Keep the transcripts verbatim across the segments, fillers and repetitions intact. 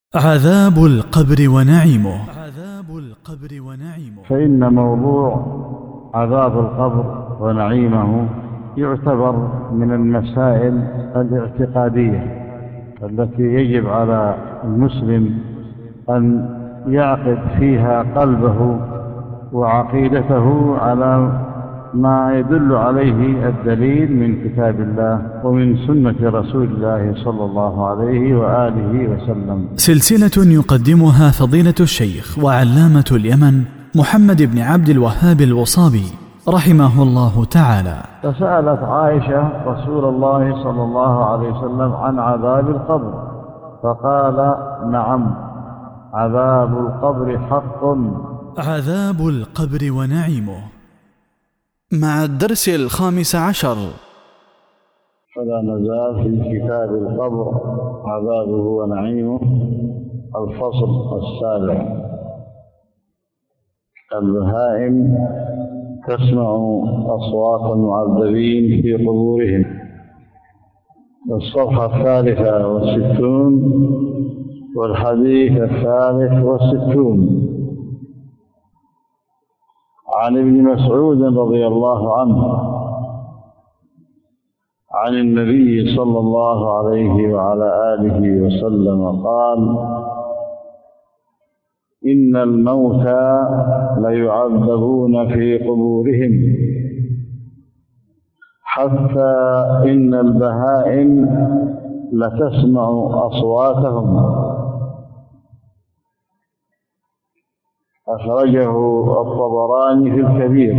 عذاب القبر ونعيمه. عذاب القبر ونعيمه. فإن موضوع عذاب القبر ونعيمه يعتبر من المسائل الاعتقادية التي يجب على المسلم أن يعقد فيها قلبه وعقيدته على ما يدل عليه الدليل من كتاب الله ومن سنة رسول الله صلى الله عليه وآله وسلم. سلسلة يقدمها فضيلة الشيخ وعلامة اليمن محمد بن عبد الوهاب الوصابي رحمه الله تعالى. فسألت عائشة رسول الله صلى الله عليه وسلم عن عذاب القبر فقال: نعم، عذاب القبر حق. عذاب القبر ونعيمه مع الدرس الخامس عشر. فلا نزال في كتاب القبر عذابه ونعيمه. الفصل السابع: البهائم تسمع أصوات المعذبين في قبورهم. الصفحة الثالثة والستون والحديث الثالث والستون. عن ابن مسعود رضي الله عنه عن النبي صلى الله عليه وعلى آله وسلم قال: إن الموتى ليعذبون في قبورهم حتى إن البهائم لتسمع أصواتهم. أخرجه الطبراني في الكبير.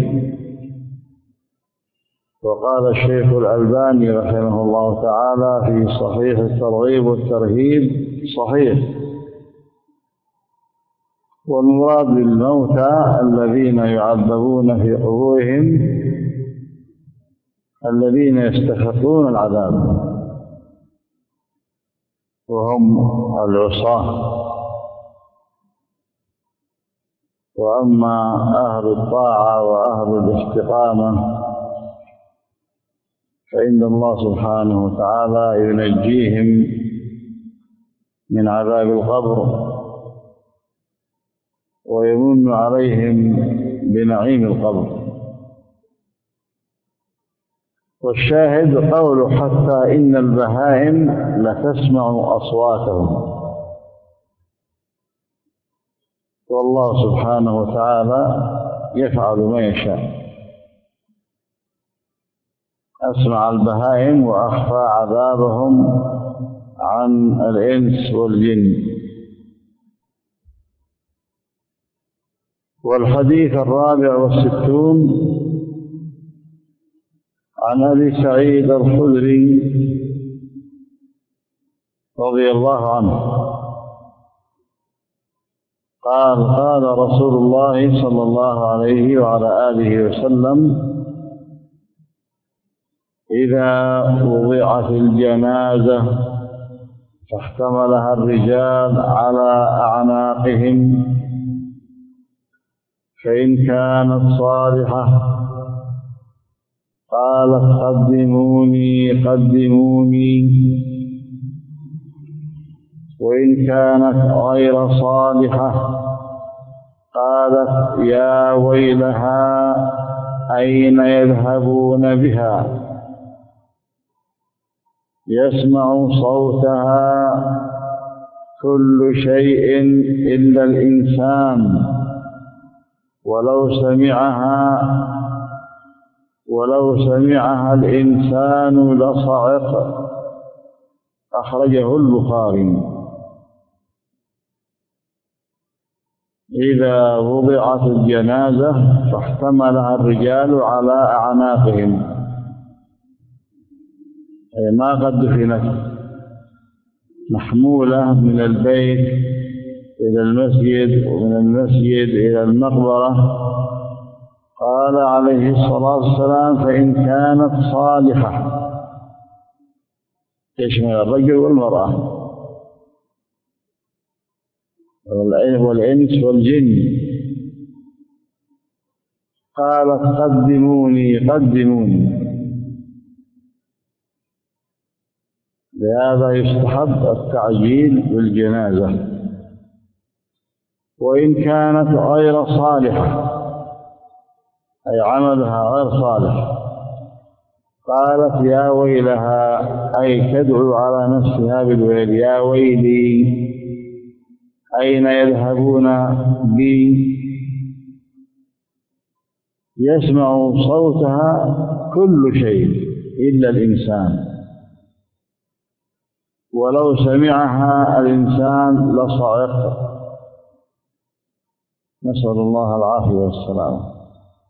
وقال الشيخ الألباني رحمه الله تعالى في صحيح الترغيب والترهيب: صحيح. والمراد بالموتى الذين يعذبون في قبورهم الذين يستحقون العذاب، وهم العصاة. وأما أهل الطاعة وأهل الاستقامة فإن الله سبحانه وتعالى ينجيهم من عذاب القبر ويمن عليهم بنعيم القبر. والشاهد قوله: حتى إن البهائم لتسمع أصواتهم. والله سبحانه وتعالى يفعل ما يشاء. أسمع البهائم وأخفى عذابهم عن الإنس والجن. والحديث الرابع والستون عن أبي سعيد الخدري رضي الله عنه قال: قال رسول الله صلى الله عليه وعلى آله وسلم: إذا وضعت الجنازة فاحتملها الرجال على أعناقهم فإن كانت صالحة قالت: قدموني قدموني، وإن كانت غير صالحة قالت: يا ويلها أين يذهبون بها؟ يسمع صوتها كل شيء إلا الإنسان، ولو سمعها ولو سمعها الإنسان لصعق. أخرجه البخاري. إذا وضعت الجنازة فاحتملها الرجال على أعناقهم، أي ما قد دفنت، محمولة من البيت إلى المسجد ومن المسجد إلى المقبرة. قال عليه الصلاة والسلام: فإن كانت صالحة، تشمل الرجل والمرأة والإنس والجن. قالت: قدموني قدموني. لهذا يستحب التعجيل بالجنازة. وإن كانت غير صالحة أي عملها غير صالح. قالت يا ويلها أي تدعو على نفسها بالويل، يا ويلي أين يذهبون بي؟ يسمع صوتها كل شيء إلا الإنسان، ولو سمعها الإنسان لصعق. نسأل الله العافية والسلامة.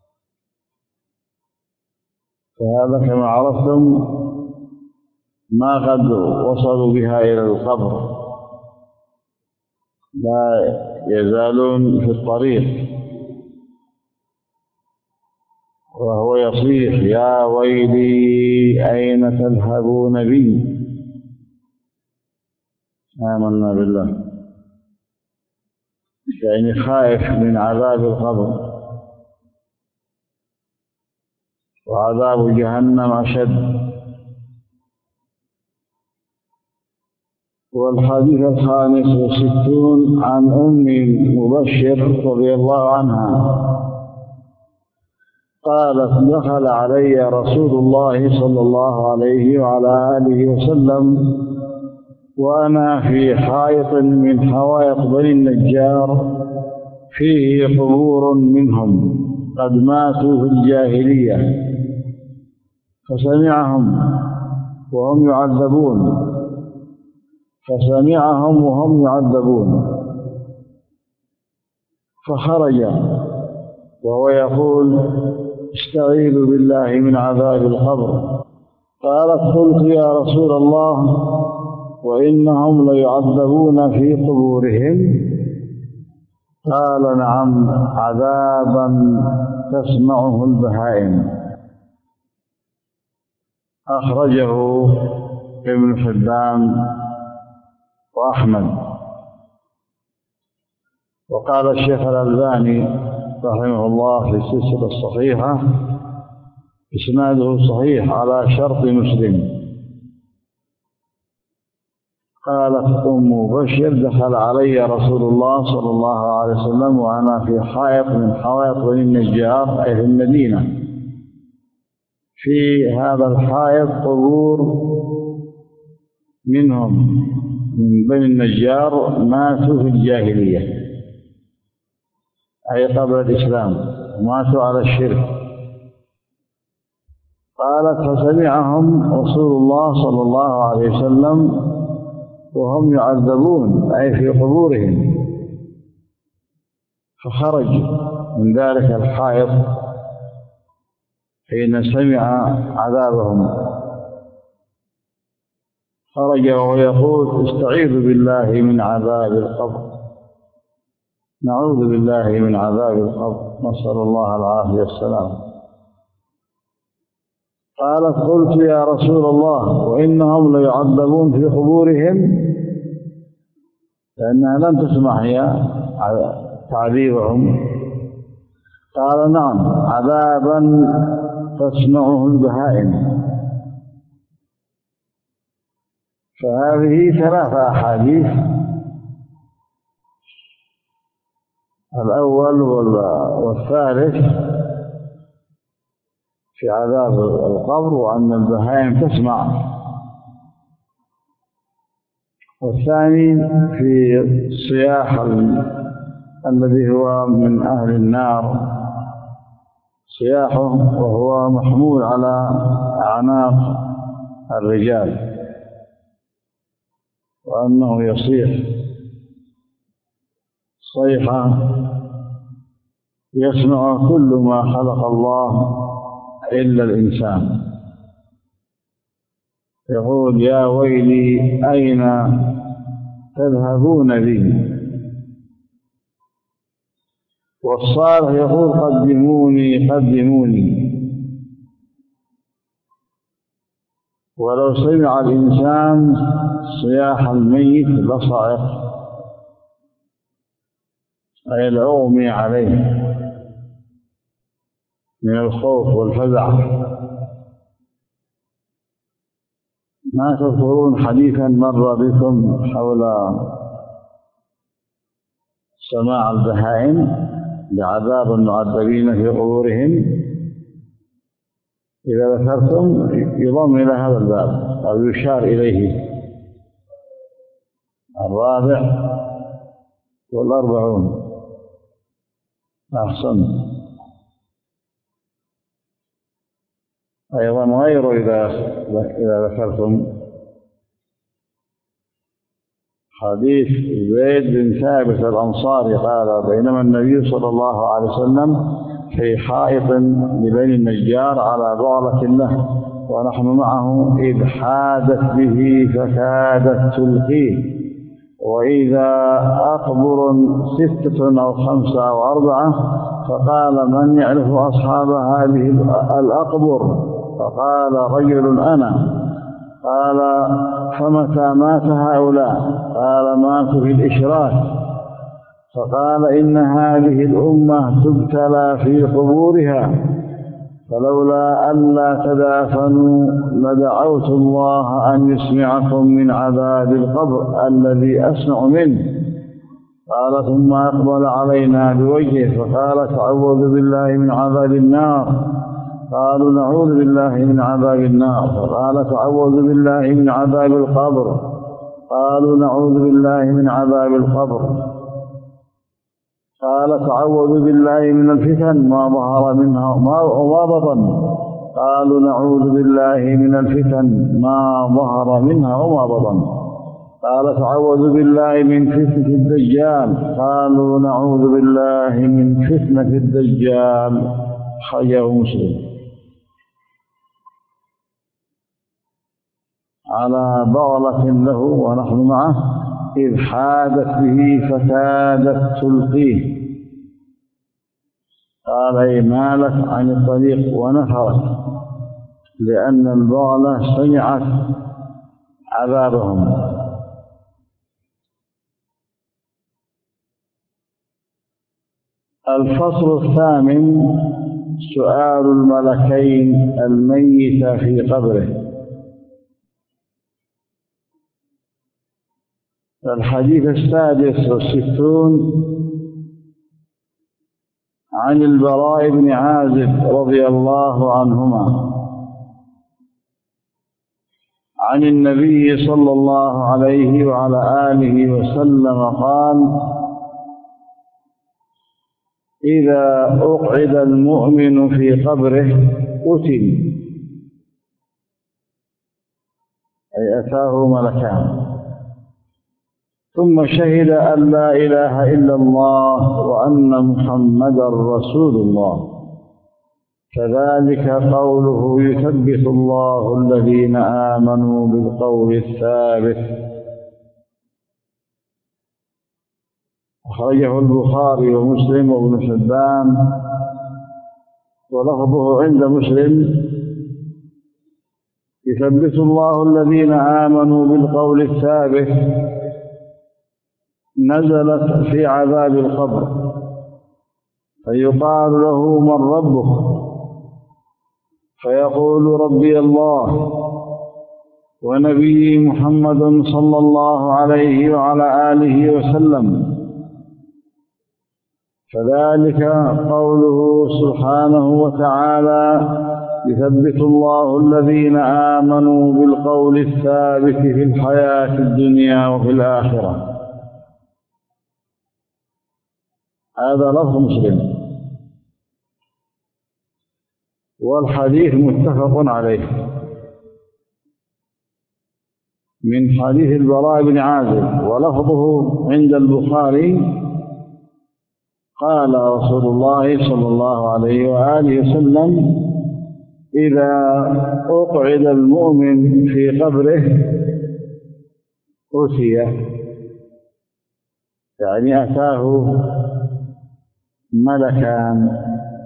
فهذا كما عرفتم ما قد وصلوا بها إلى القبر، لا يزالون في الطريق وهو يصيح يا ويلي أين تذهبون بي؟ آمنا بالله، يعني خائف من عذاب القبر، وعذاب جهنم أشد. والحديث الخامس والستون عن أم مبشر رضي الله عنها قالت دخل علي رسول الله صلى الله عليه وعلى آله وسلم وأنا في حائط من حوائط بني النجار فيه قبور منهم قد ماتوا في الجاهلية، فسمعهم وهم يعذبون فسمعهم وهم يعذبون فخرج وهو يقول استعيذ بالله من عذاب القبر. قالت قلت يا رسول الله وإنهم ليعذبون في قبورهم؟ قال نعم، عذابا تسمعه البهائم. أخرجه ابن حبان وأحمد. وقال الشيخ الألباني رحمه الله في السلسلة الصحيحة إسناده صحيح على شرط مسلم. قالت أم بشر دخل علي رسول الله صلى الله عليه وسلم وأنا في حائط من حوائط بني النجار أي في المدينة، في هذا الحائط قبور منهم من بني النجار ماتوا في الجاهلية أي قبل الإسلام، ماتوا على الشرك. قالت فسمعهم رسول الله صلى الله عليه وسلم وهم يعذبون أي في قبورهم، فخرج من ذلك الحائط حين سمع عذابهم، خرج وهو يقول استعيذ بالله من عذاب القبر، نعوذ بالله من عذاب القبر، نسأل الله العافية والسلام. قالت قلت يا رسول الله وإنهم ليعذبون في قبورهم؟ لأنها لم تسمع هي تعذيبهم. قال نعم، عذابا تسمعه البهائم. فهذه ثلاثة أحاديث، الأول والثالث في عذاب القبر وأن البهائم تسمع، والثاني في صياح الذي هو من أهل النار صياحه وهو محمول على أعناق الرجال، وأنه يصيح صيحة يسمع كل ما خلق الله إلا الإنسان، يقول يا ويلي أين تذهبون بي؟ والصالح يقول قدموني قدموني. ولو سمع الإنسان صياح الميت لصعق أي لأغمي عليه من الخوف والفزع. ما تذكرون حديثا مر بكم حول سماع البهائم بعذاب المعذبين في قبورهم، إذا ذكرتم يضم إلى هذا الباب أو يشار إليه. الرابع والأربعون. أحسن. أيضا غير إذا إذا ذكرتم حديث زيد بن ثابت الأنصاري قال: بينما النبي صلى الله عليه وسلم في حائط لبني النجار على بغلة له ونحن معه إذ حادت به فكادت تلقيه، وإذا أقبر ستة أو خمسة أو أربعة، فقال: من يعرف أصحاب هذه الأقبر؟ فقال: رجل أنا. قال: فمتى مات هؤلاء؟ قال: ماتوا في الإشراك. فقال: إن هذه الأمة تبتلى في قبورها، فلولا ألا تدافنوا لدعوت الله أن يسمعكم من عذاب القبر الذي أسمع منه. قال: ثم أقبل علينا بوجهه فقال: تعوذ بالله من عذاب النار. قالوا: نعوذ بالله من عذاب النار. فقال: تعوذ بالله من عذاب القبر. قالوا: نعوذ بالله من عذاب القبر. قال: تعوذ بالله من الفتن ما ظهر منها وما بطن. قالوا: نعوذ بالله من الفتن ما ظهر منها وما بطن. قال: تعوذ بالله من فتنة الدجال. قالوا: نعوذ بالله من فتنة الدجال. أخرجه مسلم. على بغلة له ونحن معه إذ حادت به فكادت تلقيه. قال: أي مالت عن الطريق ونفرت، لأن البغلة سمعت عذابهم. الفصل الثامن: سؤال الملكين الميت في قبره. الحديث السادس والستون عن البراء بن عازب رضي الله عنهما عن النبي صلى الله عليه وعلى آله وسلم قال: إذا أقعد المؤمن في قبره أتي، أي أتاه ملكان، ثم شهد أن لا إله إلا الله وأن محمدا رسول الله، كذلك قوله: يثبت الله الذين آمنوا بالقول الثابت. أخرجه البخاري ومسلم وابن حبان، ولفظه عند مسلم: يثبت الله الذين آمنوا بالقول الثابت. نزلت في عذاب القبر، فيقال له: من ربك؟ فيقول: ربي الله ونبي محمد صلى الله عليه وعلى آله وسلم. فذلك قوله سبحانه وتعالى: يثبت الله الذين آمنوا بالقول الثابت في الحياة الدنيا وفي الآخرة. هذا لفظ مسلم، والحديث متفق عليه من حديث البراء بن عازب، ولفظه عند البخاري: قال رسول الله صلى الله عليه وآله وسلم: إذا أقعد المؤمن في قبره أتي، يعني أتاه ملكان،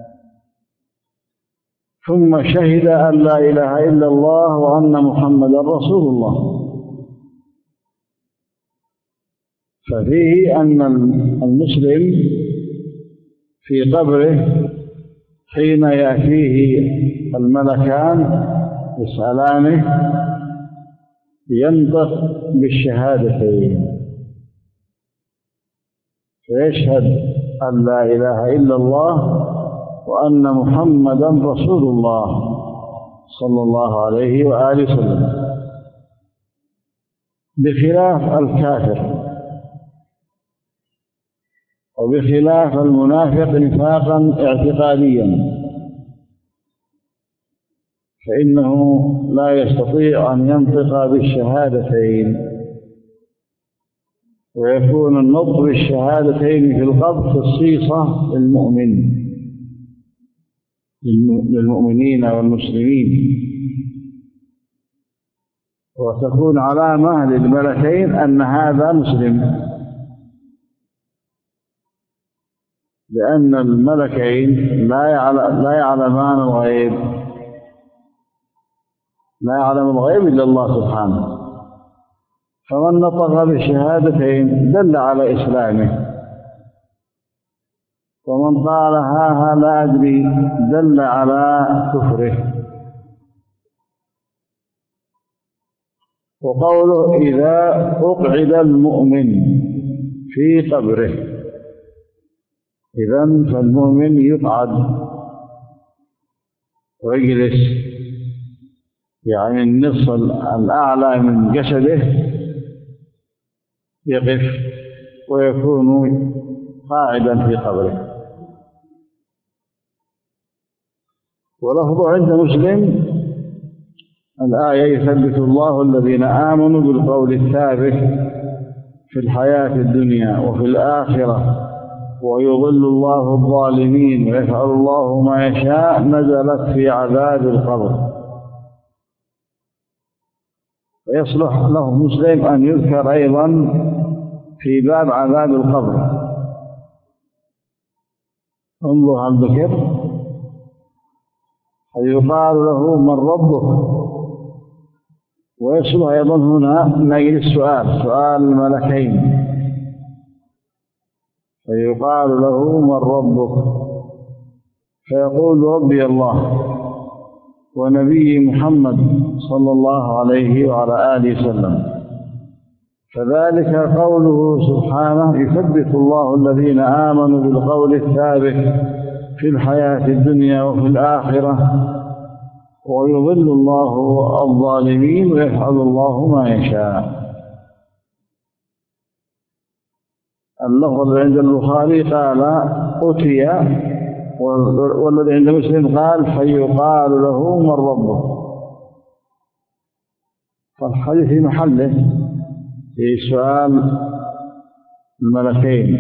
ثم شهد أن لا إله إلا الله وأن محمدا رسول الله. ففيه أن المسلم في قبره حين يأتيه الملكان يسألانه ينطق بالشهادتين، فيشهد أن لا إله إلا الله وأن محمدا رسول الله صلى الله عليه وآله وسلم، بخلاف الكافر وبخلاف المنافق نفاقا اعتقاديا، فإنه لا يستطيع أن ينطق بالشهادتين، ويكون النطق بالشهادتين في القلب خصيصة للمؤمن للمؤمنين والمسلمين، وتكون علامة للملكين أن هذا مسلم، لأن الملكين لا يعلمان الغيب، لا يعلم الغيب إلا الله سبحانه، فمن نطق بالشهادتين دل على إسلامه، ومن قال ها ها لا أدري دل على كفره. وقوله إذا أقعد المؤمن في قبره، إذن فالمؤمن يقعد ويجلس، يعني النصف الأعلى من جسده يقف ويكون قاعدا في قبره. ولفظ عند مسلم الآية يثبت الله الذين آمنوا بالقول الثابت في الحياة الدنيا وفي الآخرة ويضل الله الظالمين ويفعل الله ما يشاء، نزلت في عذاب القبر، ويصلح له مسلم أن يذكر أيضا في باب عذاب القبر. انظر هل ذكر، فيقال له من ربك، ويصلح أيضا هنا نجد السؤال سؤال الملكين، فيقال له من ربك، فيقول ربي الله ونبي محمد صلى الله عليه وعلى آله وسلم. فذلك قوله سبحانه يثبت الله الذين آمنوا بالقول الثابت في الحياة الدنيا وفي الآخرة ويضل الله الظالمين ويفعل الله ما يشاء. اللفظ عند البخاري قال أتي، والذي عند مسلم قال فيقال له من ربه، فالحديث في محله في سؤال الملكين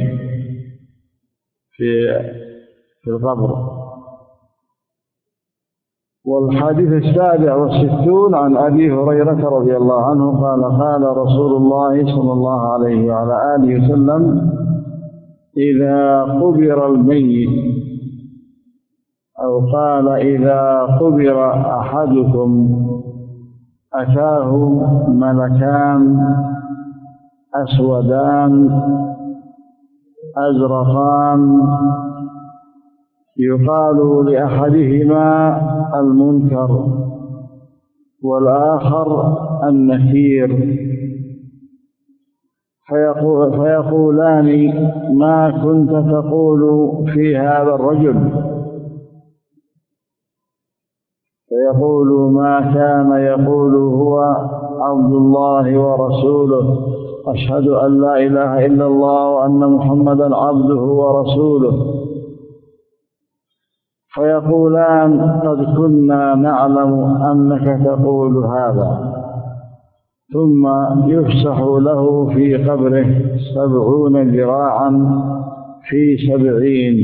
في في القبر. والحديث السابع والستون عن أبي هريرة رضي الله عنه قال قال رسول الله صلى الله عليه وعلى آله وسلم إذا قبر الميت، أو قال إذا قبر أحدكم أتاه ملكان أسودان أزرقان يقال لأحدهما المنكر والآخر النكير، فيقول فيقولان ما كنت تقول في هذا الرجل؟ فيقول ما كان يقول هو عبد الله ورسوله، أشهد أن لا إله إلا الله وأن محمدا عبده ورسوله. فيقولان قد كنا نعلم أنك تقول هذا، ثم يفسح له في قبره سبعون ذراعا في سبعين،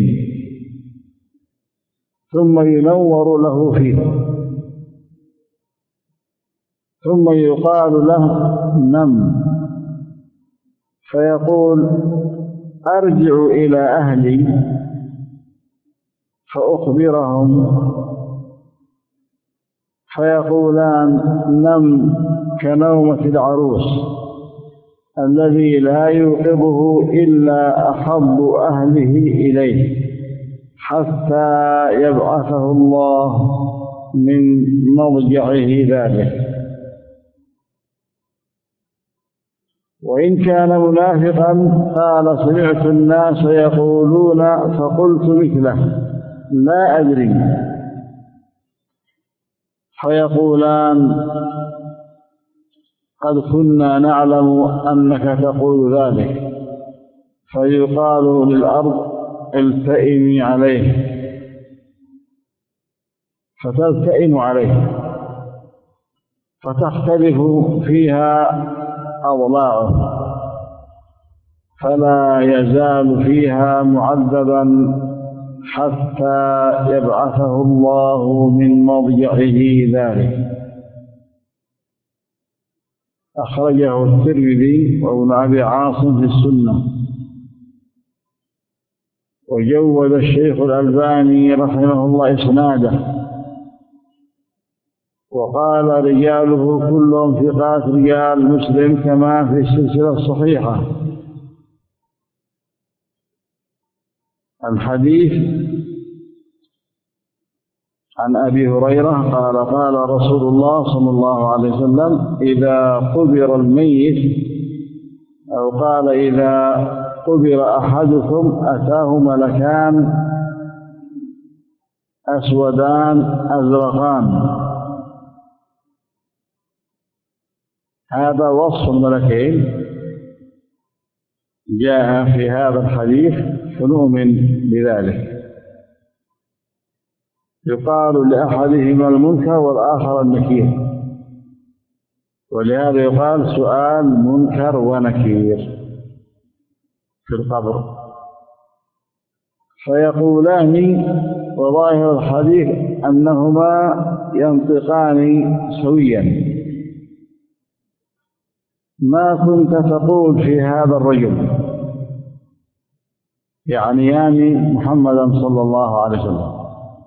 ثم ينور له فيه، ثم يقال له نم، فيقول أرجع إلى أهلي فأخبرهم، فيقولان نم كنومة العروس الذي لا يوقظه إلا أحب أهله إليه حتى يبعثه الله من مضجعه ذلك. وإن كان منافقا قال سمعت الناس يقولون فقلت مثله لا أدري، فيقولان قد كنا نعلم أنك تقول ذلك، فيقال للأرض التئمي عليه فتلتئم عليه فتختلف فيها أضلاعه فلا يزال فيها معذبا حتى يبعثه الله من مضجعه ذلك. أخرجه الترمذي وابن أبي عاصم في السنة، وجود الشيخ الألباني رحمه الله إسناده، وقال رجاله كلهم ثقات رجال مسلم كما في السلسلة الصحيحة. الحديث عن أبي هريرة قال قال رسول الله صلى الله عليه وسلم إذا قبر الميت، أو قال إذا قبر أحدكم أتاه ملكان أسودان أزرقان. هذا وصف الملكين جاء في هذا الحديث فنؤمن بذلك. يقال لأحدهما المنكر والآخر النكير، ولهذا يقال سؤال منكر ونكير في القبر. فيقولان، وظاهر الحديث أنهما ينطقان سويا: ما كنت تقول في هذا الرجل، يعنيان محمدا صلى الله عليه وسلم.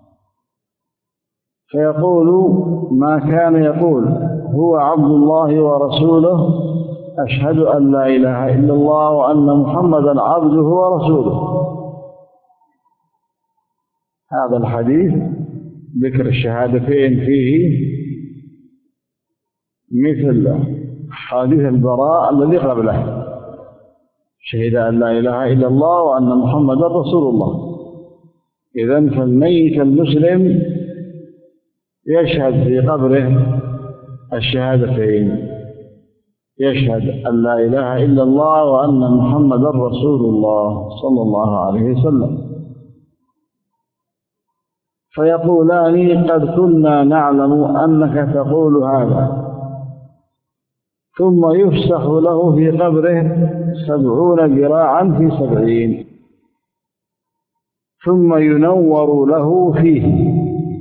فيقول ما كان يقول هو عبد الله ورسوله أشهد أن لا إله إلا الله وأن محمدا عبده ورسوله. هذا الحديث ذكر الشهادتين فيه مثل حديث البراء الذي قبله: شهد أن لا إله إلا الله وأن محمدا رسول الله. إذن فالميت المسلم يشهد في قبره الشهادتين، يشهد أن لا إله إلا الله وأن محمدا رسول الله صلى الله عليه وسلم. فيقولان قد كنا نعلم أنك تقول هذا، ثم يفسح له في قبره سبعون ذراعا في سبعين، ثم ينور له فيه،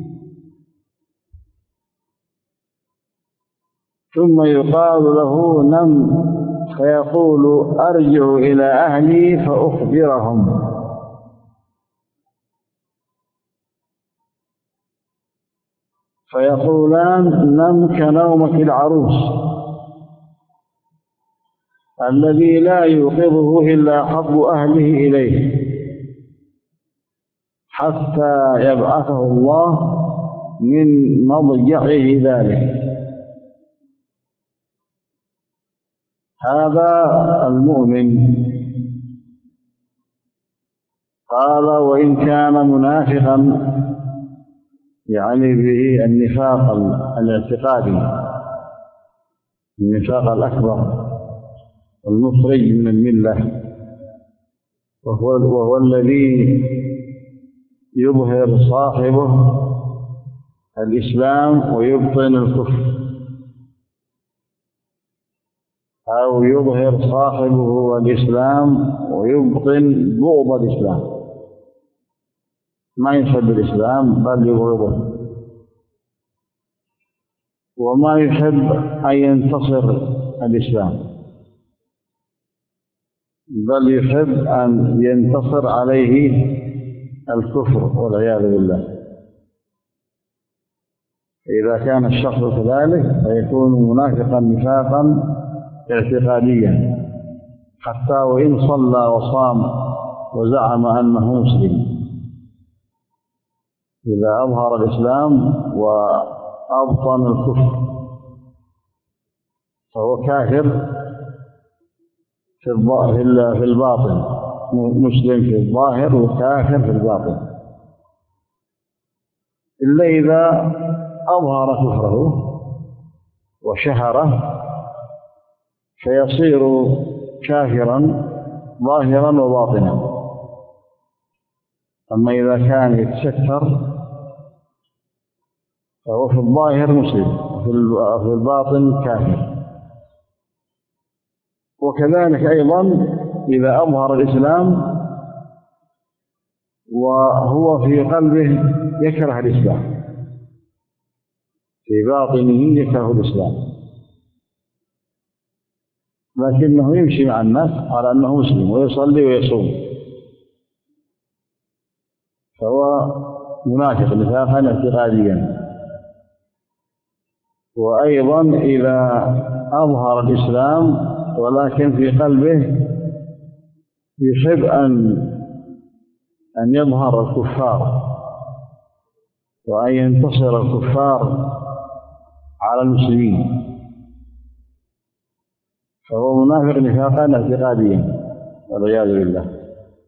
ثم يقال له نم، فيقول أرجع إلى أهلي فأخبرهم. فيقولان نم كنومك العروس الذي لا يوقظه إلا حب أهله إليه حتى يبعثه الله من مضجعه ذلك. هذا المؤمن. قال وإن كان منافقا، يعني به النفاق الاعتقادي، النفاق الأكبر المخرج من الملة، وهو, وهو الذي يظهر صاحبه الإسلام ويبطن الكفر، أو يظهر صاحبه الإسلام ويبطن بغض الإسلام، ما يحب الإسلام بل يبغضه، وما يحب أن ينتصر الإسلام بل يحب أن ينتصر عليه الكفر والعياذ بالله. إذا كان الشخص كذلك فيكون منافقا نفاقا اعتقاديا، حتى وإن صلى وصام وزعم أنه مسلم، إذا أظهر الإسلام وأبطن الكفر فهو كافر في الباطن، مسلم في الظاهر وكافر في الباطن، إلا إذا أظهر كفره وشهره فيصير كافرا ظاهرا وباطنا. أما إذا كان يتستر فهو في الظاهر مسلم وفي الباطن كافر. وكذلك أيضا إذا أظهر الإسلام وهو في قلبه يكره الإسلام، في باطنه يكره الإسلام، لكنه يمشي مع الناس على أنه مسلم ويصلي ويصوم، فهو منافق نفاقا اعتقاديا. وأيضا إذا أظهر الإسلام ولكن في قلبه يحب أن أن يظهر الكفار وأن ينتصر الكفار على المسلمين، فهو منافق نفاقا اعتقاديا والعياذ بالله.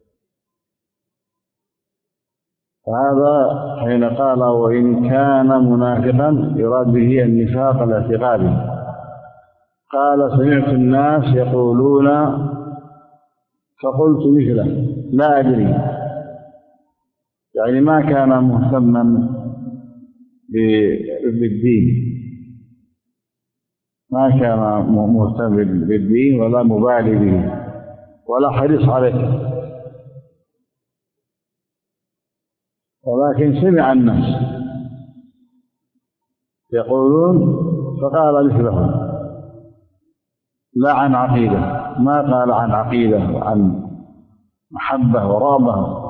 فهذا حين قال وإن كان منافقا يراد به النفاق الاعتقادي. قال سمعت الناس يقولون فقلت مثله لا أدري، يعني ما كان مهتما بالدين، ما كان مهتم بالدين ولا مبالي به ولا حريص عليه، ولكن سمع الناس يقولون فقال مثلهم، لا عن عقيدة، ما قال عن عقيدة وعن محبة ورغبة.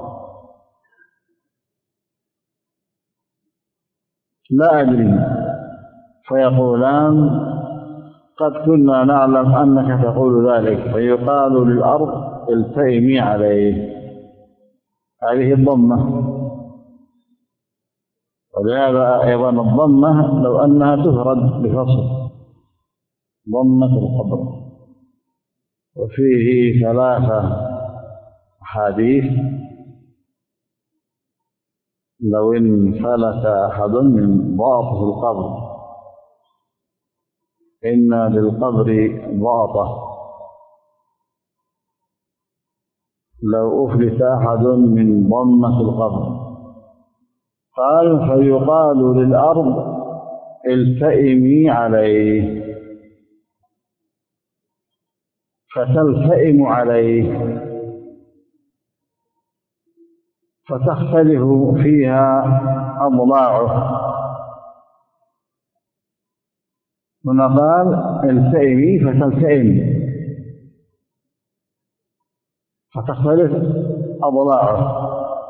لا أدري، فيقولان قد كنا نعلم أنك تقول ذلك، فيقال للأرض التئمي عليه، هذه الضمة. ولهذا أيضا الضمة لو أنها تفرد بفصل ضمة القبر. وفيه ثلاثة أحاديث لو انفلت أحد من ضعف القبر إن للقبر ضعفة، لو أفلت أحد من ضمة القبر. قال فيقال للأرض التئمي عليه، فتلتئم عليه فتختلف فيها أضلاعه. هنا قال التئمي فتلتئم فتختلف أضلاعه.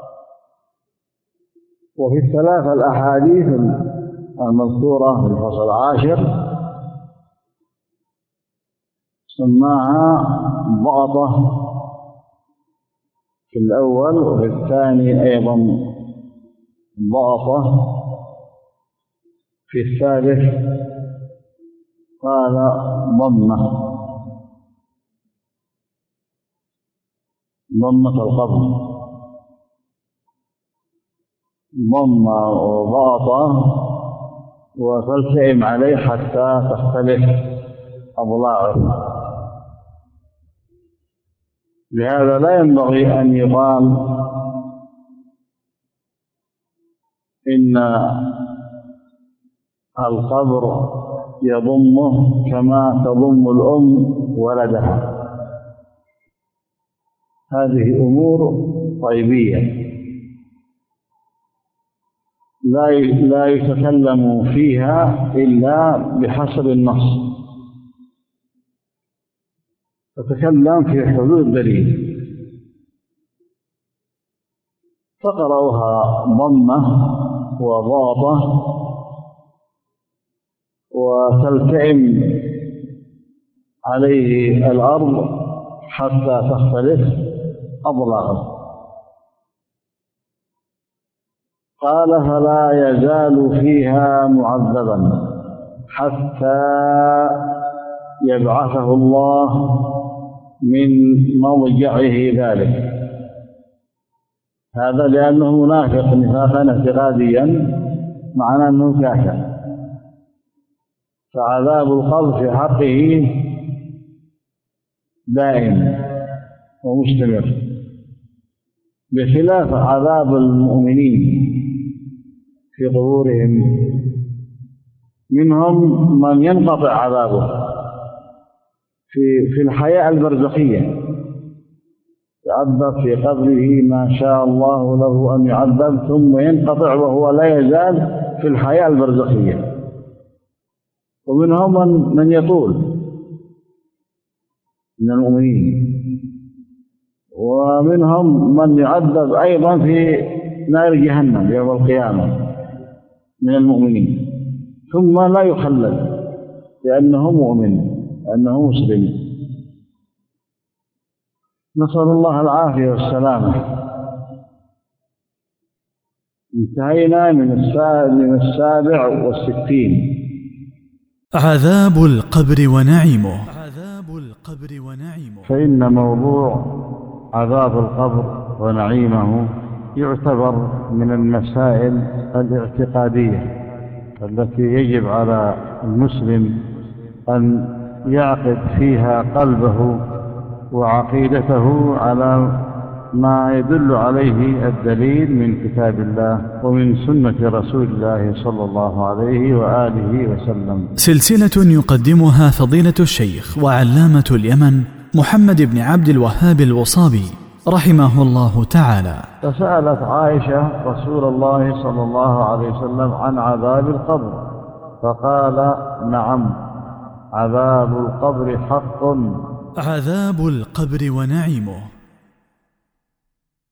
وفي الثلاثة الأحاديث المذكورة في الفصل العاشر سماها ضغطة في الأول، وفي الثاني أيضا ضغطة، في الثالث قال ضمة ضمة القبر، ضمة وضغطة وتلتئم عليه حتى تختلف أضلاعه. لهذا لا ينبغي أن يقال إن القبر يضمه كما تضم الأم ولدها، هذه أمور غيبية لا يتكلم فيها إلا بحسب النص، تتكلم في حدود دليل. فقرأوها ضمة وضاطة وتلتئم عليه الأرض حتى تختلف أضلاعه. قال فلا يزال فيها معذبا حتى يبعثه الله من موجعه ذلك. هذا لأنه منافق نفاقا اعتقاديا معناه أنه كافر، فعذاب القبر في حقه دائم ومستمر، بخلاف عذاب المؤمنين في قبورهم. منهم من ينقطع عذابه في في الحياة البرزخية، يعذب في قبره ما شاء الله له أن يعذب ثم ينقطع وهو لا يزال في الحياة البرزخية. ومنهم من, من يطول من المؤمنين، ومنهم من يعذب أيضا في نار جهنم يوم القيامة من المؤمنين، ثم لا يخلد لأنه مؤمن لأنه مسلم. نسأل الله العافية والسلامة. انتهينا من من السابع والستين. عذاب القبر ونعيمه. عذاب القبر ونعيمه. فإن موضوع عذاب القبر ونعيمه يعتبر من المسائل الاعتقادية التي يجب على المسلم أن يعقد فيها قلبه وعقيدته على ما يدل عليه الدليل من كتاب الله ومن سنة رسول الله صلى الله عليه وآله وسلم. سلسلة يقدمها فضيلة الشيخ وعلامة اليمن محمد بن عبد الوهاب الوصابي رحمه الله تعالى. فسألت عائشة رسول الله صلى الله عليه وسلم عن عذاب القبر، فقال: نعم، عذاب القبر حق. عذاب القبر ونعيمه.